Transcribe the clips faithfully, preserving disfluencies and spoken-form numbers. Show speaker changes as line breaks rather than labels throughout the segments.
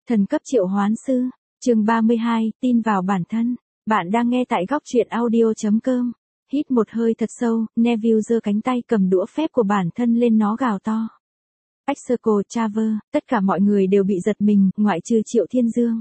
Thần cấp triệu hoán sư, chương ba mươi hai, tin vào bản thân. Bạn đang nghe tại góc truyện audio chấm com. Hít một hơi thật sâu, Neville giơ cánh tay cầm đũa phép của bản thân lên nó gào to. Execo Traver, tất cả mọi người đều bị giật mình, ngoại trừ Triệu Thiên Dương.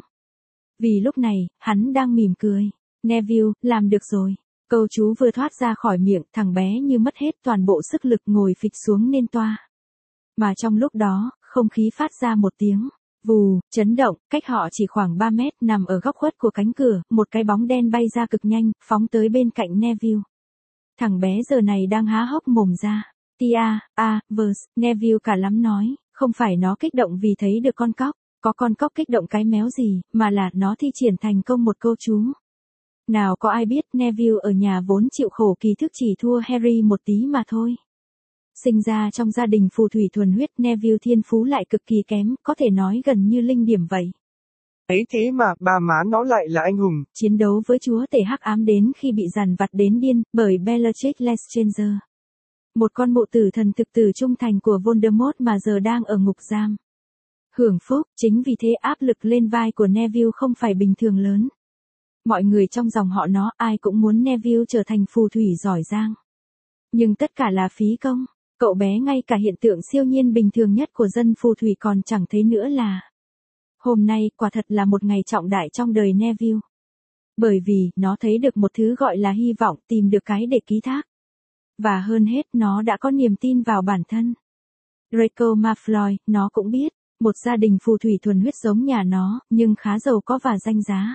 Vì lúc này, hắn đang mỉm cười. Neville, làm được rồi. Câu chú vừa thoát ra khỏi miệng, thằng bé như mất hết toàn bộ sức lực ngồi phịch xuống nên toa. Mà trong lúc đó, không khí phát ra một tiếng vù, chấn động, cách họ chỉ khoảng ba mét, nằm ở góc khuất của cánh cửa, một cái bóng đen bay ra cực nhanh, phóng tới bên cạnh Neville. Thằng bé giờ này đang há hốc mồm ra. Tia, a, verse, Neville cả lắm nói, không phải nó kích động vì thấy được con cóc, có con cóc kích động cái méo gì, mà là nó thi triển thành công một câu chú. Nào có ai biết Neville ở nhà vốn chịu khổ kỳ thức chỉ thua Harry một tí mà thôi. Sinh ra trong gia đình phù thủy thuần huyết, Neville thiên phú lại cực kỳ kém, có thể nói gần như linh điểm vậy.
Ấy thế mà, bà má nó lại là anh hùng.
Chiến đấu với chúa tể hắc ám đến khi bị dằn vặt đến điên, bởi Bellatrix Lestrange. Một con mụ tử thần thực tử trung thành của Voldemort mà giờ đang ở ngục giam. Hưởng phúc, chính vì thế áp lực lên vai của Neville không phải bình thường lớn. Mọi người trong dòng họ nó ai cũng muốn Neville trở thành phù thủy giỏi giang. Nhưng tất cả là phí công. Cậu bé ngay cả hiện tượng siêu nhiên bình thường nhất của dân phù thủy còn chẳng thấy nữa là. Hôm nay quả thật là một ngày trọng đại trong đời Neville. Bởi vì nó thấy được một thứ gọi là hy vọng, tìm được cái để ký thác. Và hơn hết nó đã có niềm tin vào bản thân. Draco Malfoy, nó cũng biết, một gia đình phù thủy thuần huyết giống nhà nó, nhưng khá giàu có và danh giá.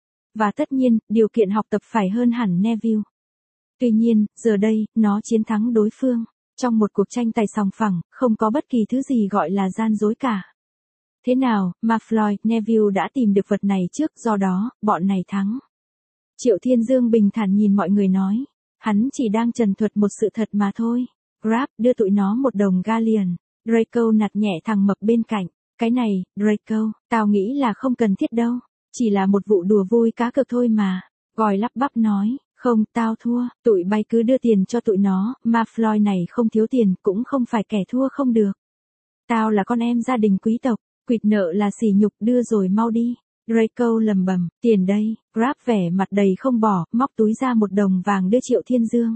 Và tất nhiên, điều kiện học tập phải hơn hẳn Neville. Tuy nhiên, giờ đây, nó chiến thắng đối phương. Trong một cuộc tranh tài sòng phẳng, không có bất kỳ thứ gì gọi là gian dối cả. Thế nào, Malfoy, Neville đã tìm được vật này trước, do đó, bọn này thắng. Triệu Thiên Dương bình thản nhìn mọi người nói. Hắn chỉ đang trần thuật một sự thật mà thôi. Grab, đưa tụi nó một đồng galleon. Draco nạt nhẹ thằng mập bên cạnh. Cái này, Draco, tao nghĩ là không cần thiết đâu. Chỉ là một vụ đùa vui cá cược thôi mà. Gòi lắp bắp nói. Không, tao thua, tụi bay cứ đưa tiền cho tụi nó, Malfoy này không thiếu tiền, cũng không phải kẻ thua không được. Tao là con em gia đình quý tộc, quỵt nợ là sỉ nhục, đưa rồi mau đi. Draco lầm bầm, tiền đây, Grab vẻ mặt đầy không bỏ, móc túi ra một đồng vàng đưa Triệu Thiên Dương.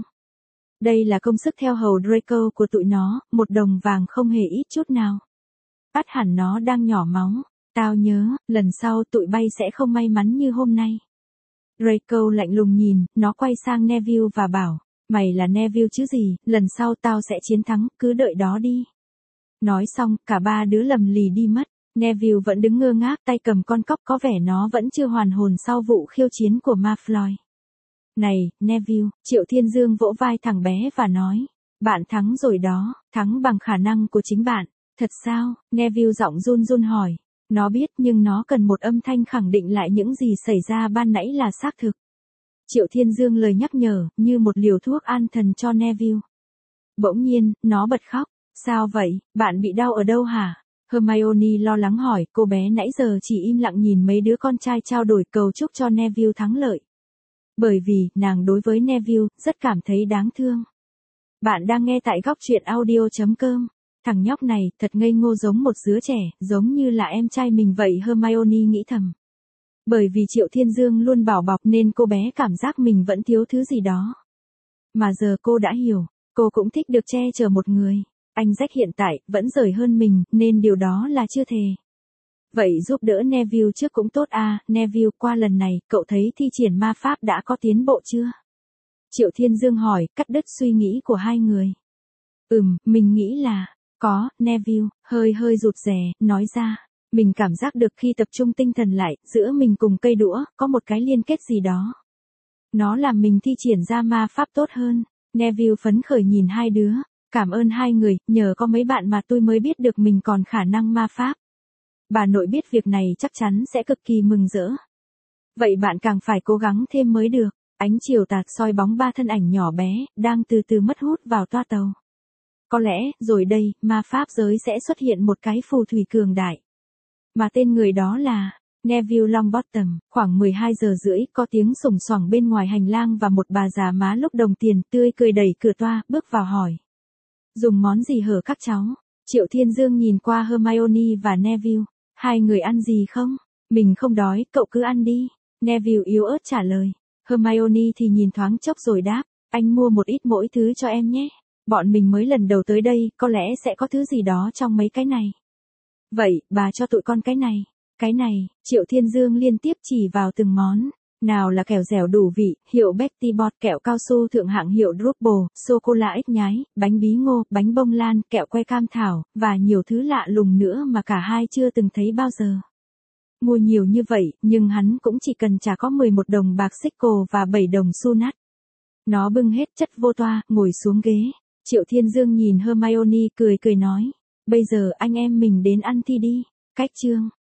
Đây là công sức theo hầu Draco của tụi nó, một đồng vàng không hề ít chút nào. Bắt hẳn nó đang nhỏ máu, tao nhớ, lần sau tụi bay sẽ không may mắn như hôm nay. Draco lạnh lùng nhìn, nó quay sang Neville và bảo, mày là Neville chứ gì, lần sau tao sẽ chiến thắng, cứ đợi đó đi. Nói xong, cả ba đứa lầm lì đi mất, Neville vẫn đứng ngơ ngác tay cầm con cóc, có vẻ nó vẫn chưa hoàn hồn sau vụ khiêu chiến của Malfoy. Này, Neville, Triệu Thiên Dương vỗ vai thằng bé và nói, bạn thắng rồi đó, thắng bằng khả năng của chính bạn, thật sao, Neville giọng run run hỏi. Nó biết nhưng nó cần một âm thanh khẳng định lại những gì xảy ra ban nãy là xác thực. Triệu Thiên Dương lời nhắc nhở, như một liều thuốc an thần cho Neville. Bỗng nhiên, nó bật khóc. Sao vậy, bạn bị đau ở đâu hả? Hermione lo lắng hỏi, cô bé nãy giờ chỉ im lặng nhìn mấy đứa con trai trao đổi cầu chúc cho Neville thắng lợi. Bởi vì, nàng đối với Neville, rất cảm thấy đáng thương. Bạn đang nghe tại góc truyện audio chấm com. Thằng nhóc này, thật ngây ngô giống một đứa trẻ, giống như là em trai mình vậy, Hermione nghĩ thầm. Bởi vì Triệu Thiên Dương luôn bảo bọc nên cô bé cảm giác mình vẫn thiếu thứ gì đó. Mà giờ cô đã hiểu, cô cũng thích được che chở một người. Anh Jack hiện tại, vẫn giỏi hơn mình, nên điều đó là chưa thề. Vậy giúp đỡ Neville trước cũng tốt à, Neville, qua lần này, cậu thấy thi triển ma pháp đã có tiến bộ chưa? Triệu Thiên Dương hỏi, cắt đứt suy nghĩ của hai người. Ừm, mình nghĩ là... Có, Neville, hơi hơi rụt rè, nói ra, mình cảm giác được khi tập trung tinh thần lại, giữa mình cùng cây đũa, có một cái liên kết gì đó. Nó làm mình thi triển ra ma pháp tốt hơn. Neville phấn khởi nhìn hai đứa, cảm ơn hai người, nhờ có mấy bạn mà tôi mới biết được mình còn khả năng ma pháp. Bà nội biết việc này chắc chắn sẽ cực kỳ mừng rỡ. Vậy bạn càng phải cố gắng thêm mới được. Ánh chiều tà soi bóng ba thân ảnh nhỏ bé, đang từ từ mất hút vào toa tàu. Có lẽ, rồi đây, ma pháp giới sẽ xuất hiện một cái phù thủy cường đại. Mà tên người đó là Neville Longbottom. Khoảng mười hai giờ rưỡi, có tiếng sùng soảng bên ngoài hành lang và một bà già má lúc đồng tiền tươi cười đẩy cửa toa, bước vào hỏi. Dùng món gì hở các cháu? Triệu Thiên Dương nhìn qua Hermione và Neville. Hai người ăn gì không? Mình không đói, cậu cứ ăn đi. Neville yếu ớt trả lời. Hermione thì nhìn thoáng chốc rồi đáp, anh mua một ít mỗi thứ cho em nhé. Bọn mình mới lần đầu tới đây, có lẽ sẽ có thứ gì đó trong mấy cái này. Vậy, bà cho tụi con cái này. Cái này, Triệu Thiên Dương liên tiếp chỉ vào từng món. Nào là kẹo dẻo đủ vị, hiệu Betty Bot, kẹo cao su thượng hạng hiệu Drupal, sô-cô-la ếch nhái, bánh bí ngô, bánh bông lan, kẹo que cam thảo, và nhiều thứ lạ lùng nữa mà cả hai chưa từng thấy bao giờ. Mua nhiều như vậy, nhưng hắn cũng chỉ cần trả có mười một đồng bạc sickle và bảy đồng xu nát. Nó bưng hết chất vô toa, ngồi xuống ghế. Triệu Thiên Dương nhìn Hermione cười cười nói, bây giờ anh em mình đến ăn thi đi. Cách chương